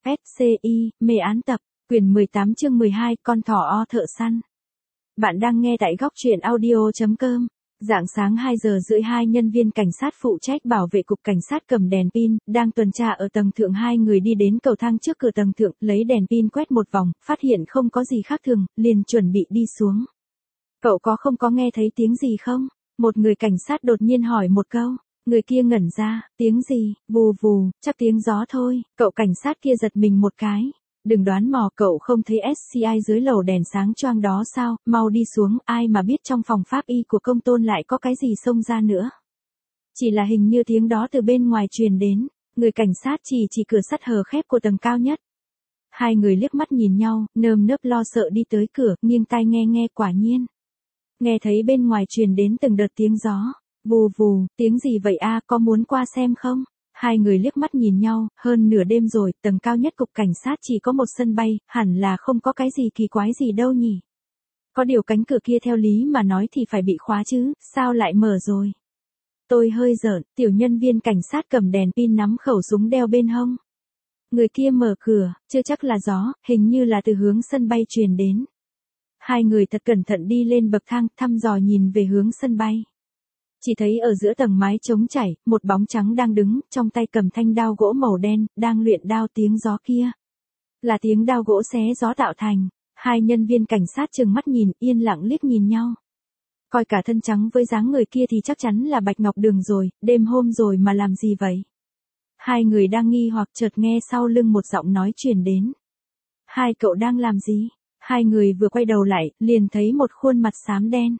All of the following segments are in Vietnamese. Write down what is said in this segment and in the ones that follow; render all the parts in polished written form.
SCI, mê án tập, quyển 18 chương 12, con thỏ o thợ săn. Bạn đang nghe tại góc truyện audio.com. Rạng sáng 2 giờ rưỡi, hai nhân viên cảnh sát phụ trách bảo vệ cục cảnh sát cầm đèn pin, đang tuần tra ở tầng thượng. Hai người đi đến cầu thang trước cửa tầng thượng, lấy đèn pin quét một vòng, phát hiện không có gì khác thường, liền chuẩn bị đi xuống. Cậu không có nghe thấy tiếng gì không? Một người cảnh sát đột nhiên hỏi một câu. Người kia ngẩn ra, tiếng gì, vù vù, chắc tiếng gió thôi. Cậu cảnh sát kia giật mình một cái. Đừng đoán mò, cậu không thấy SCI dưới lầu đèn sáng choang đó sao, mau đi xuống, ai mà biết trong phòng pháp y của công tôn lại có cái gì xông ra nữa. Chỉ là hình như tiếng đó từ bên ngoài truyền đến, người cảnh sát chỉ cửa sắt hờ khép của tầng cao nhất. Hai người liếc mắt nhìn nhau, nơm nớp lo sợ đi tới cửa, nghiêng tai nghe, quả nhiên. Nghe thấy bên ngoài truyền đến từng đợt tiếng gió. Vù vù, tiếng gì vậy a, có muốn qua xem không? Hai người liếc mắt nhìn nhau, hơn nửa đêm rồi, tầng cao nhất cục cảnh sát chỉ có một sân bay, hẳn là không có cái gì kỳ quái gì đâu nhỉ. Có điều cánh cửa kia theo lý mà nói thì phải bị khóa chứ, sao lại mở rồi? Tôi hơi giỡn, tiểu nhân viên cảnh sát cầm đèn pin nắm khẩu súng đeo bên hông. Người kia mở cửa, chưa chắc là gió, hình như là từ hướng sân bay truyền đến. Hai người thật cẩn thận đi lên bậc thang, thăm dò nhìn về hướng sân bay. Chỉ thấy ở giữa tầng mái trống trải, một bóng trắng đang đứng, trong tay cầm thanh đao gỗ màu đen, đang luyện đao. Tiếng gió kia là tiếng đao gỗ xé gió tạo thành. Hai nhân viên cảnh sát trừng mắt nhìn, yên lặng liếc nhìn nhau. Coi cả thân trắng với dáng người kia thì chắc chắn là Bạch Ngọc Đường rồi, đêm hôm rồi mà làm gì vậy? Hai người đang nghi hoặc chợt nghe sau lưng một giọng nói truyền đến. Hai cậu đang làm gì? Hai người vừa quay đầu lại, liền thấy một khuôn mặt xám đen.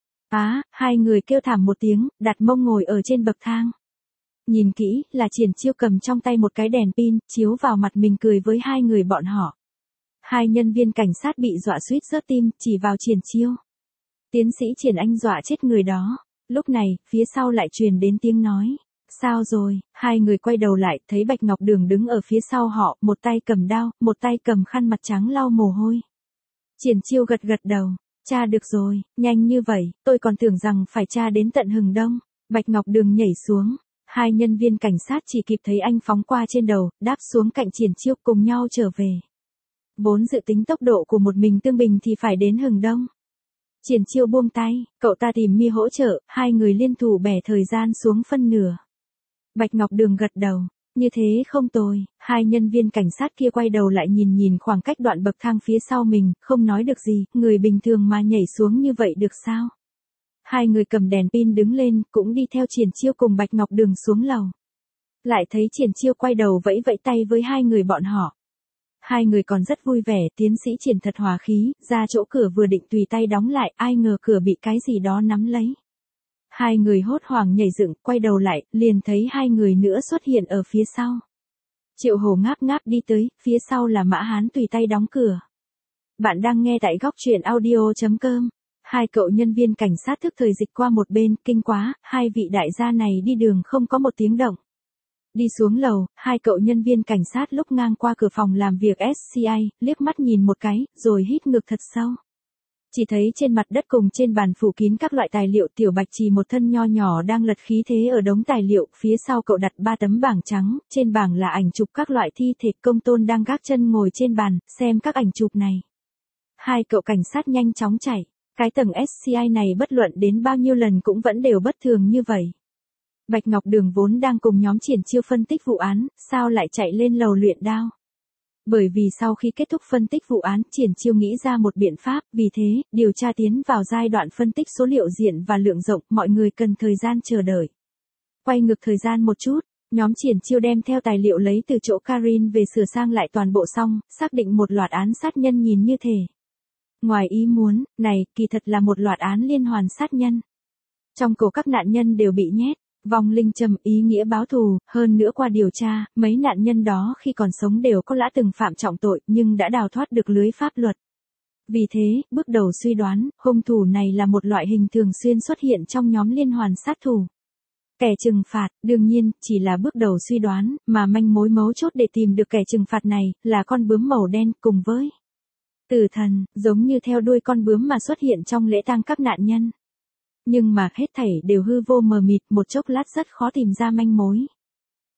Hai người kêu thảm một tiếng, đặt mông ngồi ở trên bậc thang. Nhìn kỹ, là Triển Chiêu cầm trong tay một cái đèn pin, chiếu vào mặt mình cười với hai người bọn họ. Hai nhân viên cảnh sát bị dọa suýt rớt tim, chỉ vào Triển Chiêu. Tiến sĩ Triển Anh dọa chết người đó. Lúc này, phía sau lại truyền đến tiếng nói. Sao rồi? Hai người quay đầu lại, thấy Bạch Ngọc Đường đứng ở phía sau họ, một tay cầm đao, một tay cầm khăn mặt trắng lau mồ hôi. Triển Chiêu gật đầu. Tra được rồi, nhanh như vậy, tôi còn tưởng rằng phải tra đến tận Hừng Đông. Bạch Ngọc Đường nhảy xuống, hai nhân viên cảnh sát chỉ kịp thấy anh phóng qua trên đầu, đáp xuống cạnh Triển Chiêu cùng nhau trở về. Vốn dự tính tốc độ của một mình Tương Bình thì phải đến Hừng Đông. Triển Chiêu buông tay, cậu ta tìm Mi hỗ trợ, hai người liên thủ bẻ thời gian xuống phân nửa. Bạch Ngọc Đường gật đầu. Như thế không tồi, hai nhân viên cảnh sát kia quay đầu lại nhìn khoảng cách đoạn bậc thang phía sau mình, không nói được gì, người bình thường mà nhảy xuống như vậy được sao? Hai người cầm đèn pin đứng lên, cũng đi theo Triển Chiêu cùng Bạch Ngọc Đường xuống lầu. Lại thấy Triển Chiêu quay đầu vẫy tay với hai người bọn họ. Hai người còn rất vui vẻ, tiến sĩ Triển thật hòa khí, ra chỗ cửa vừa định tùy tay đóng lại, ai ngờ cửa bị cái gì đó nắm lấy. Hai người hốt hoảng nhảy dựng, quay đầu lại, liền thấy hai người nữa xuất hiện ở phía sau. Triệu Hổ ngáp đi tới, phía sau là Mã Hán tùy tay đóng cửa. Bạn đang nghe tại góc truyện audio.com. Hai cậu nhân viên cảnh sát thức thời dịch qua một bên, kinh quá, hai vị đại gia này đi đường không có một tiếng động. Đi xuống lầu, hai cậu nhân viên cảnh sát lúc ngang qua cửa phòng làm việc SCI, liếc mắt nhìn một cái, rồi hít ngực thật sâu. Chỉ thấy trên mặt đất cùng trên bàn phủ kín các loại tài liệu, Tiểu Bạch Trì một thân nho nhỏ đang lật khí thế ở đống tài liệu, phía sau cậu đặt 3 tấm bảng trắng, trên bảng là ảnh chụp các loại thi thể. Công tôn đang gác chân ngồi trên bàn, xem các ảnh chụp này. Hai cậu cảnh sát nhanh chóng chạy, cái tầng SCI này bất luận đến bao nhiêu lần cũng vẫn đều bất thường như vậy. Bạch Ngọc Đường vốn đang cùng nhóm Triển Chiêu phân tích vụ án, sao lại chạy lên lầu luyện đao? Bởi vì sau khi kết thúc phân tích vụ án, Triển Chiêu nghĩ ra một biện pháp, vì thế, điều tra tiến vào giai đoạn phân tích số liệu diện và lượng rộng, mọi người cần thời gian chờ đợi. Quay ngược thời gian một chút, nhóm Triển Chiêu đem theo tài liệu lấy từ chỗ Karin về sửa sang lại toàn bộ xong, xác định một loạt án sát nhân nhìn như thể. Ngoài ý muốn, này, kỳ thật là một loạt án liên hoàn sát nhân. Trong cổ các nạn nhân đều bị nhét vong linh châm, ý nghĩa báo thù, hơn nữa qua điều tra, mấy nạn nhân đó khi còn sống đều có lẽ từng phạm trọng tội, nhưng đã đào thoát được lưới pháp luật. Vì thế, bước đầu suy đoán, hung thủ này là một loại hình thường xuyên xuất hiện trong nhóm liên hoàn sát thủ. Kẻ trừng phạt, đương nhiên, chỉ là bước đầu suy đoán, mà manh mối mấu chốt để tìm được kẻ trừng phạt này, là con bướm màu đen, cùng với tử thần, giống như theo đuôi con bướm mà xuất hiện trong lễ tang các nạn nhân. Nhưng mà hết thảy đều hư vô mờ mịt, một chốc lát rất khó tìm ra manh mối.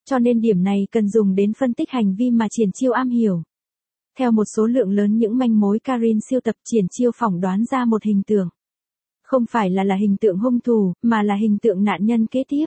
Cho nên điểm này cần dùng đến phân tích hành vi mà Triển Chiêu am hiểu. Theo một số lượng lớn những manh mối Karin siêu tập, Triển Chiêu phỏng đoán ra một hình tượng. Không phải là hình tượng hung thủ, mà là hình tượng nạn nhân kế tiếp.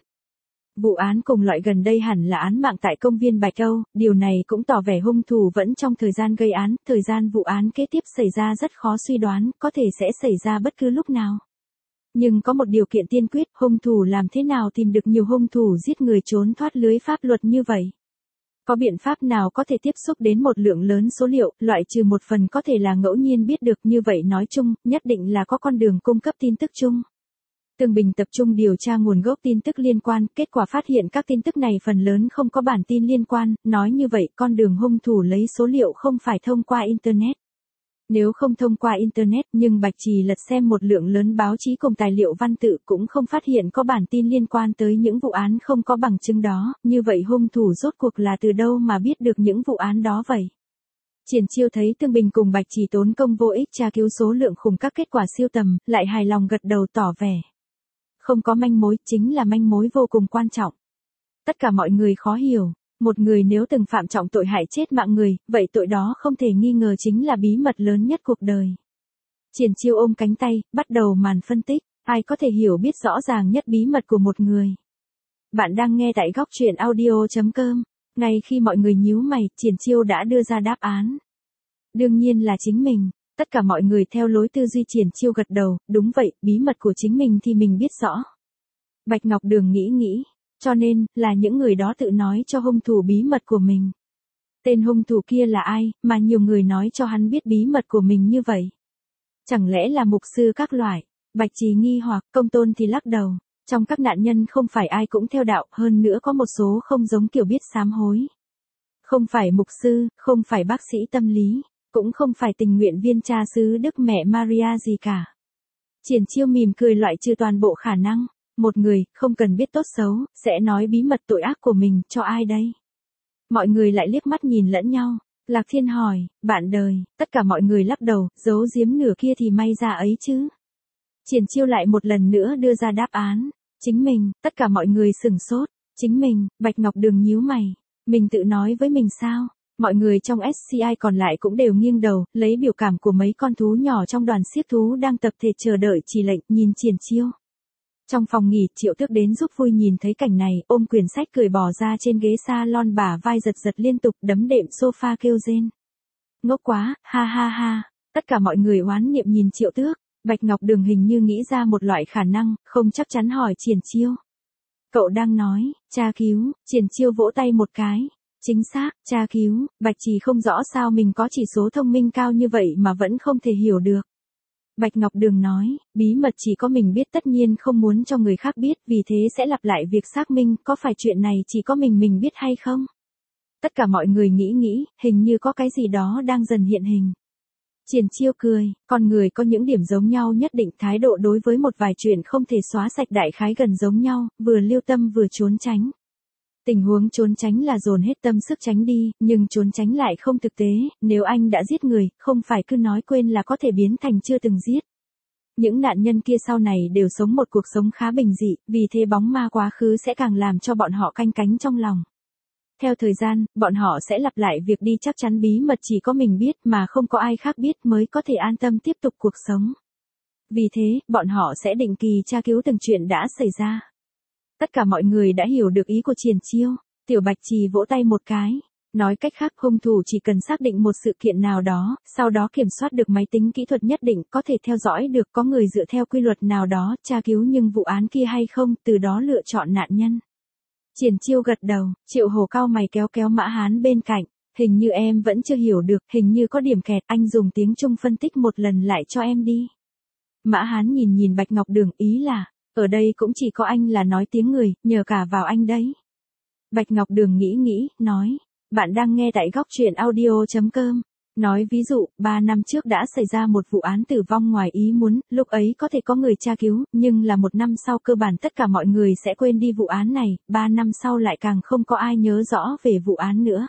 Vụ án cùng loại gần đây hẳn là án mạng tại công viên Bạch Âu, điều này cũng tỏ vẻ hung thủ vẫn trong thời gian gây án, thời gian vụ án kế tiếp xảy ra rất khó suy đoán, có thể sẽ xảy ra bất cứ lúc nào. Nhưng có một điều kiện tiên quyết, hung thủ làm thế nào tìm được nhiều hung thủ giết người trốn thoát lưới pháp luật như vậy? Có biện pháp nào có thể tiếp xúc đến một lượng lớn số liệu, loại trừ một phần có thể là ngẫu nhiên biết được, như vậy nói chung, nhất định là có con đường cung cấp tin tức chung. Tương Bình tập trung điều tra nguồn gốc tin tức liên quan, kết quả phát hiện các tin tức này phần lớn không có bản tin liên quan, nói như vậy con đường hung thủ lấy số liệu không phải thông qua Internet. Nếu không thông qua Internet nhưng Bạch Trì lật xem một lượng lớn báo chí cùng tài liệu văn tự cũng không phát hiện có bản tin liên quan tới những vụ án không có bằng chứng đó, như vậy hung thủ rốt cuộc là từ đâu mà biết được những vụ án đó vậy? Triển Chiêu thấy Tương Bình cùng Bạch Trì tốn công vô ích tra cứu số lượng khủng các kết quả siêu tầm, lại hài lòng gật đầu tỏ vẻ. Không có manh mối chính là manh mối vô cùng quan trọng. Tất cả mọi người khó hiểu. Một người nếu từng phạm trọng tội hại chết mạng người, vậy tội đó không thể nghi ngờ chính là bí mật lớn nhất cuộc đời. Triển Chiêu ôm cánh tay, bắt đầu màn phân tích, ai có thể hiểu biết rõ ràng nhất bí mật của một người. Bạn đang nghe tại góc truyện audio.com. Ngay khi mọi người nhíu mày, Triển Chiêu đã đưa ra đáp án. Đương nhiên là chính mình. Tất cả mọi người theo lối tư duy Triển Chiêu gật đầu, đúng vậy, bí mật của chính mình thì mình biết rõ. Bạch Ngọc Đường nghĩ. Cho nên, là những người đó tự nói cho hung thủ bí mật của mình. Tên hung thủ kia là ai, mà nhiều người nói cho hắn biết bí mật của mình như vậy? Chẳng lẽ là mục sư các loại? Bạch Trì nghi hoặc, Công Tôn thì lắc đầu. Trong các nạn nhân không phải ai cũng theo đạo, hơn nữa có một số không giống kiểu biết sám hối. Không phải mục sư, không phải bác sĩ tâm lý, cũng không phải tình nguyện viên cha xứ Đức Mẹ Maria gì cả. Triển Chiêu mỉm cười loại trừ toàn bộ khả năng. Một người, không cần biết tốt xấu, sẽ nói bí mật tội ác của mình, cho ai đây? Mọi người lại liếc mắt nhìn lẫn nhau. Lạc Thiên hỏi, bạn đời, tất cả mọi người lắc đầu, giấu giếm nửa kia thì may ra ấy chứ. Triển Chiêu lại một lần nữa đưa ra đáp án. Chính mình, tất cả mọi người sửng sốt. Chính mình, Bạch Ngọc Đường nhíu mày. Mình tự nói với mình sao? Mọi người trong SCI còn lại cũng đều nghiêng đầu, lấy biểu cảm của mấy con thú nhỏ trong đoàn xiếc thú đang tập thể chờ đợi chỉ lệnh, nhìn Triển Chiêu. Trong phòng nghỉ, Triệu Tước đến giúp vui nhìn thấy cảnh này, ôm quyển sách cười bò ra trên ghế salon, bả vai giật liên tục, đấm đệm sofa kêu rên. Ngốc quá, ha ha ha. Tất cả mọi người oán niệm nhìn Triệu Tước. Bạch Ngọc Đường hình như nghĩ ra một loại khả năng, không chắc chắn hỏi Triển Chiêu. Cậu đang nói, tra cứu, Triển Chiêu vỗ tay một cái. Chính xác, tra cứu, Bạch Trì không rõ sao mình có chỉ số thông minh cao như vậy mà vẫn không thể hiểu được. Bạch Ngọc Đường nói, bí mật chỉ có mình biết, tất nhiên không muốn cho người khác biết, vì thế sẽ lặp lại việc xác minh, có phải chuyện này chỉ có mình biết hay không? Tất cả mọi người nghĩ, hình như có cái gì đó đang dần hiện hình. Triển Chiêu cười, con người có những điểm giống nhau nhất định, thái độ đối với một vài chuyện không thể xóa sạch đại khái gần giống nhau, vừa lưu tâm vừa trốn tránh. Tình huống trốn tránh là dồn hết tâm sức tránh đi, nhưng trốn tránh lại không thực tế, nếu anh đã giết người, không phải cứ nói quên là có thể biến thành chưa từng giết. Những nạn nhân kia sau này đều sống một cuộc sống khá bình dị, vì thế bóng ma quá khứ sẽ càng làm cho bọn họ canh cánh trong lòng. Theo thời gian, bọn họ sẽ lặp lại việc đi chắc chắn bí mật chỉ có mình biết mà không có ai khác biết mới có thể an tâm tiếp tục cuộc sống. Vì thế, bọn họ sẽ định kỳ tra cứu từng chuyện đã xảy ra. Tất cả mọi người đã hiểu được ý của Triển Chiêu. Tiểu Bạch Trì vỗ tay một cái. Nói cách khác, hung thủ chỉ cần xác định một sự kiện nào đó, sau đó kiểm soát được máy tính kỹ thuật nhất định, có thể theo dõi được có người dựa theo quy luật nào đó, tra cứu nhưng vụ án kia hay không, từ đó lựa chọn nạn nhân. Triển Chiêu gật đầu, Triệu Hổ cau mày kéo Mã Hán bên cạnh. Hình như em vẫn chưa hiểu được, hình như có điểm kẹt, anh dùng tiếng Trung phân tích một lần lại cho em đi. Mã Hán nhìn Bạch Ngọc Đường, ý là, ở đây cũng chỉ có anh là nói tiếng người, nhờ cả vào anh đấy. Bạch Ngọc Đường nghĩ, nói, bạn đang nghe tại góc truyện audio.com. Nói ví dụ, 3 năm trước đã xảy ra một vụ án tử vong ngoài ý muốn, lúc ấy có thể có người tra cứu, nhưng là 1 năm sau cơ bản tất cả mọi người sẽ quên đi vụ án này, 3 năm sau lại càng không có ai nhớ rõ về vụ án nữa.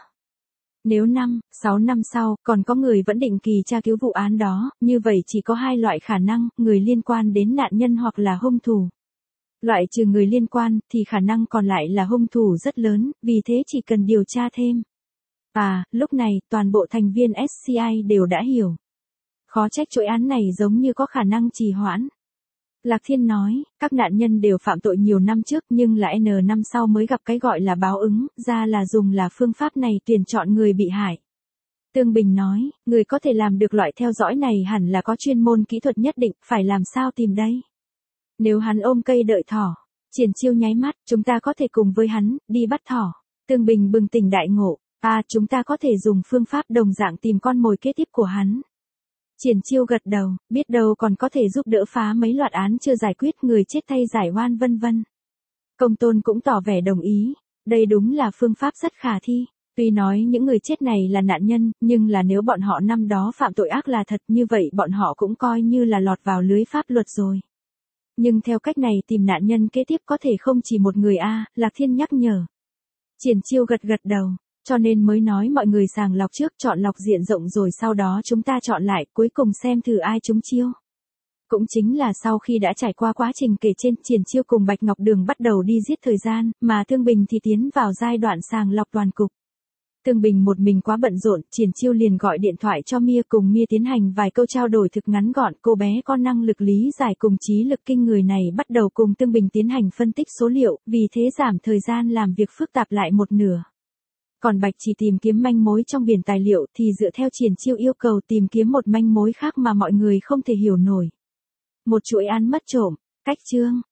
Nếu 6 năm sau, còn có người vẫn định kỳ tra cứu vụ án đó, như vậy chỉ có 2 loại khả năng, người liên quan đến nạn nhân hoặc là hung thủ. Loại trừ người liên quan thì khả năng còn lại là hung thủ rất lớn, vì thế chỉ cần điều tra thêm. Lúc này toàn bộ thành viên SCI đều đã hiểu. Khó trách chuỗi án này giống như có khả năng trì hoãn. Lạc Thiên nói, các nạn nhân đều phạm tội nhiều năm trước nhưng là N năm sau mới gặp cái gọi là báo ứng, ra là dùng là phương pháp này tuyển chọn người bị hại. Tương Bình nói, người có thể làm được loại theo dõi này hẳn là có chuyên môn kỹ thuật nhất định, phải làm sao tìm đây? Nếu hắn ôm cây đợi thỏ, Triển Chiêu nháy mắt, chúng ta có thể cùng với hắn, đi bắt thỏ. Tương Bình bừng tỉnh đại ngộ, chúng ta có thể dùng phương pháp đồng dạng tìm con mồi kế tiếp của hắn. Triển Chiêu gật đầu, biết đâu còn có thể giúp đỡ phá mấy loạt án chưa giải quyết, người chết thay giải oan vân vân. Công Tôn cũng tỏ vẻ đồng ý, đây đúng là phương pháp rất khả thi. Tuy nói những người chết này là nạn nhân, nhưng là nếu bọn họ năm đó phạm tội ác là thật như vậy bọn họ cũng coi như là lọt vào lưới pháp luật rồi. Nhưng theo cách này tìm nạn nhân kế tiếp có thể không chỉ một người Lạc Thiên nhắc nhở. Triển Chiêu gật đầu, cho nên mới nói mọi người sàng lọc trước, chọn lọc diện rộng rồi sau đó chúng ta chọn lại, cuối cùng xem thử ai trúng chiêu. Cũng chính là sau khi đã trải qua quá trình kể trên, Triển Chiêu cùng Bạch Ngọc Đường bắt đầu đi giết thời gian, mà Thương Bình thì tiến vào giai đoạn sàng lọc toàn cục. Thương Bình một mình quá bận rộn, Triển Chiêu liền gọi điện thoại cho Mia, cùng Mia tiến hành vài câu trao đổi thực ngắn gọn, cô bé có năng lực lý giải cùng trí lực kinh người này bắt đầu cùng Thương Bình tiến hành phân tích số liệu, vì thế giảm thời gian làm việc phức tạp lại một nửa. Còn Bạch chỉ tìm kiếm manh mối trong biển tài liệu thì dựa theo Triển Chiêu yêu cầu tìm kiếm một manh mối khác mà mọi người không thể hiểu nổi. Một chuỗi án mất trộm, cách chương.